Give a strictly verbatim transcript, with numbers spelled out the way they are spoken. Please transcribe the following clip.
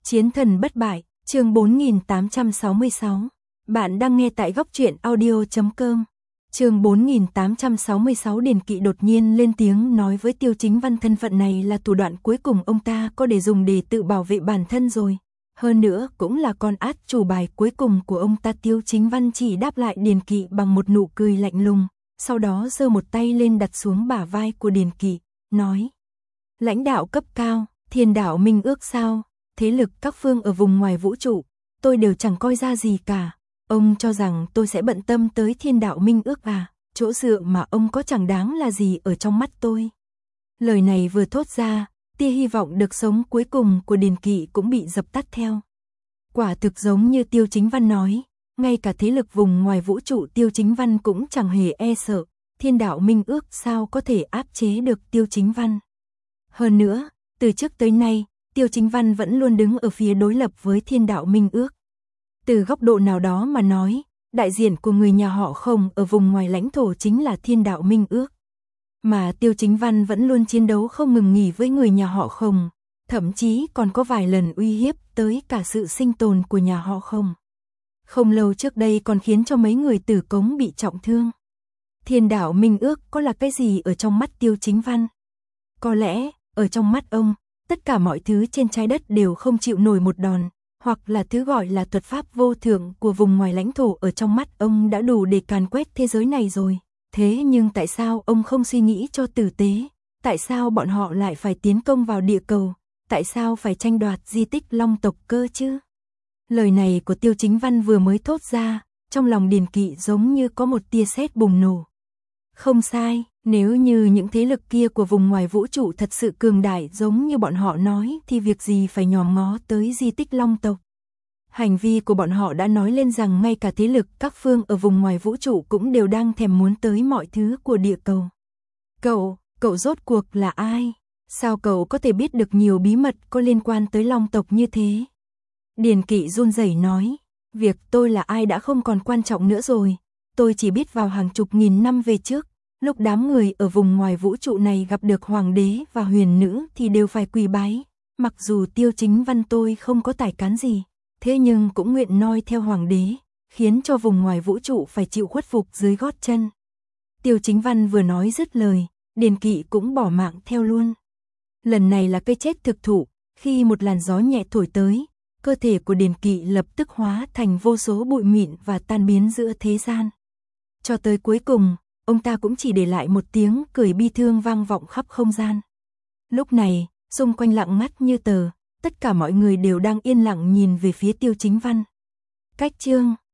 Chiến thần bất bại, chương bốn nghìn tám trăm sáu mươi sáu. Bạn đang nghe tại góc truyện audio chấm com. Chương bốn nghìn tám trăm sáu mươi sáu. Điền Kỵ đột nhiên lên tiếng nói với Tiêu Chính Văn thân phận này là thủ đoạn cuối cùng ông ta có để dùng để tự bảo vệ bản thân rồi. Hơn nữa cũng là con át chủ bài cuối cùng của ông ta. Tiêu Chính Văn chỉ đáp lại Điền Kỵ bằng một nụ cười lạnh lùng, sau đó giơ một tay lên đặt xuống bả vai của Điền Kỵ, nói: lãnh đạo cấp cao, Thiên Đạo Minh Ước sao? Thế lực các phương ở vùng ngoài vũ trụ, tôi đều chẳng coi ra gì cả. Ông cho rằng tôi sẽ bận tâm tới Thiên Đạo Minh Ước à? Chỗ dựa mà ông có chẳng đáng là gì ở trong mắt tôi. Lời này vừa thốt ra, tia hy vọng được sống cuối cùng của Điền Kỵ cũng bị dập tắt theo. Quả thực giống như Tiêu Chính Văn nói, ngay cả thế lực vùng ngoài vũ trụ Tiêu Chính Văn cũng chẳng hề e sợ. Thiên Đạo Minh Ước sao có thể áp chế được Tiêu Chính Văn? Hơn nữa, từ trước tới nay, Tiêu Chính Văn vẫn luôn đứng ở phía đối lập với Thiên Đạo Minh Ước. Từ góc độ nào đó mà nói, đại diện của người nhà họ Khổng ở vùng ngoài lãnh thổ chính là Thiên Đạo Minh Ước. Mà Tiêu Chính Văn vẫn luôn chiến đấu không ngừng nghỉ với người nhà họ Khổng, thậm chí còn có vài lần uy hiếp tới cả sự sinh tồn của nhà họ Khổng. Không lâu trước đây còn khiến cho mấy người Tử Cống bị trọng thương. Thiên Đạo Minh Ước có là cái gì ở trong mắt Tiêu Chính Văn? Có lẽ, ở trong mắt ông, tất cả mọi thứ trên trái đất đều không chịu nổi một đòn, hoặc là thứ gọi là thuật pháp vô thượng của vùng ngoài lãnh thổ ở trong mắt ông đã đủ để càn quét thế giới này rồi. Thế nhưng tại sao ông không suy nghĩ cho tử tế? Tại sao bọn họ lại phải tiến công vào địa cầu? Tại sao phải tranh đoạt di tích Long tộc cơ chứ? Lời này của Tiêu Chính Văn vừa mới thốt ra, trong lòng Điền Kỵ giống như có một tia sét bùng nổ. Không sai, nếu như những thế lực kia của vùng ngoài vũ trụ thật sự cường đại giống như bọn họ nói thì việc gì phải nhòm ngó tới di tích Long tộc. Hành vi của bọn họ đã nói lên rằng ngay cả thế lực các phương ở vùng ngoài vũ trụ cũng đều đang thèm muốn tới mọi thứ của địa cầu. Cậu, cậu rốt cuộc là ai? Sao cậu có thể biết được nhiều bí mật có liên quan tới Long tộc như thế? Điền Kỵ run rẩy nói, việc tôi là ai đã không còn quan trọng nữa rồi. Tôi chỉ biết vào hàng chục nghìn năm về trước, lúc đám người ở vùng ngoài vũ trụ này gặp được hoàng đế và huyền nữ thì đều phải quỳ bái. Mặc dù Tiêu Chính Văn tôi không có tài cán gì, thế nhưng cũng nguyện noi theo hoàng đế, khiến cho vùng ngoài vũ trụ phải chịu khuất phục dưới gót chân. Tiêu Chính Văn vừa nói dứt lời, Điền Kỵ cũng bỏ mạng theo luôn. Lần này là cái chết thực thụ, khi một làn gió nhẹ thổi tới, cơ thể của Điền Kỵ lập tức hóa thành vô số bụi mịn và tan biến giữa thế gian. Cho tới cuối cùng, ông ta cũng chỉ để lại một tiếng cười bi thương vang vọng khắp không gian. Lúc này, xung quanh lặng ngắt như tờ, tất cả mọi người đều đang yên lặng nhìn về phía Tiêu Chính Văn. Cách chương